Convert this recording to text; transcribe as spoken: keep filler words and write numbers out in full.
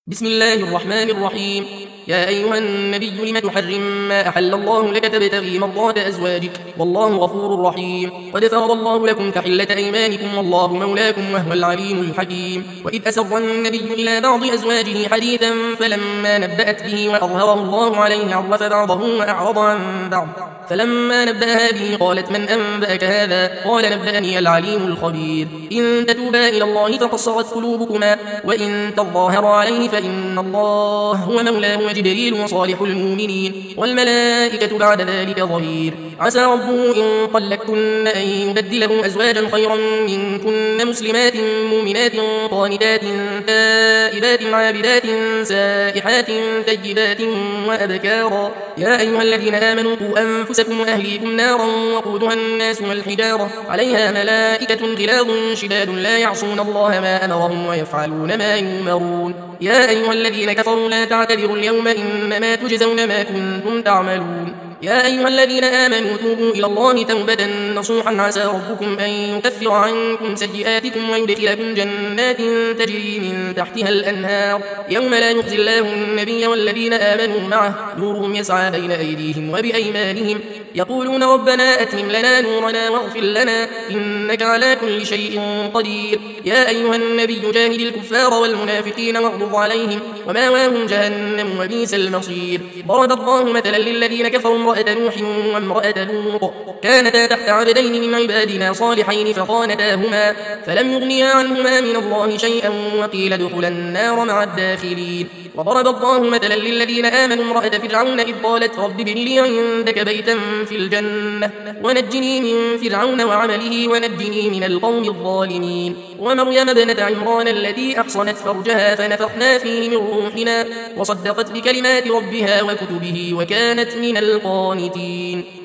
بسم الله الرحمن الرحيم. يا أيها النبي لم تحرم ما أحل الله لك تبتغي مرضات أزواجك والله غفور رحيم. قد فرض الله لكم تحلة أيمانكم والله مولاكم وهو العليم الحكيم. وإذ أسر النبي إلى بعض أزواجه حديثا فلما نبأت به وأظهره الله عليه عرف بعضه وأعرض عن بعض فلما نبأها به قالت من أنبأك هذا؟ قال نبأني العليم الخبير. إن تتوبا إلى الله فقصرت قلوبكما وإن تظاهر عليه فإن الله هو مولاه وجبريل وصالح المؤمنين والملائكة بعد ذلك ظهير. عسى ربه إن طلقتن أن يبدله أزواجا خيرا منكن مسلمات مؤمنات قانتات تائبات عابدات سائحات طيبات وأبكارا. يا أيها الذين آمنوا قوا أنفسكم وأهليكم نارا وقودها الناس والحجارة عليها ملائكة غلاظ شداد لا يعصون الله ما أمرهم ويفعلون ما يؤمرون. يا أيها الذين كفروا لا تعتذروا اليوم إنما تجزون ما كنتم تعملون. يا أيها الذين آمنوا توبوا إلى الله توبة نصوحا عسى ربكم أن يكفر عنكم سيئاتكم ويدخلكم جنات تجري من تحتها الأنهار يوم لا يخزي الله النبي والذين آمنوا معه نورهم يسعى بين أيديهم وبأيمانهم يقولون ربنا أتمم لنا نورنا واغفر لنا إنك على كل شيء قدير. يا أيها النبي جاهد الكفار والمنافقين واغلظ عليهم وماواهم جهنم وبئس المصير. ضرب الله مثلا للذين كفروا امرأة نوح وامرأة لوط كانتا تحت عبدين من عبادنا صالحين فخانتاهما فلم يغنيا عنهما من الله شيئا وقيل ادخلا النار مع الداخلين. وضرب الله مثلا للذين آمنوا امرأة فرعون إذ قالت رب ابن لي عندك بيتا في الجنة ونجني من فرعون وعمله ونجني من القوم الظالمين. ومريم ابنة عمران التي أحصنت فرجها فنفخنا فيه من روحنا وصدقت بكلمات ربها وكتبه وكانت من القانتين.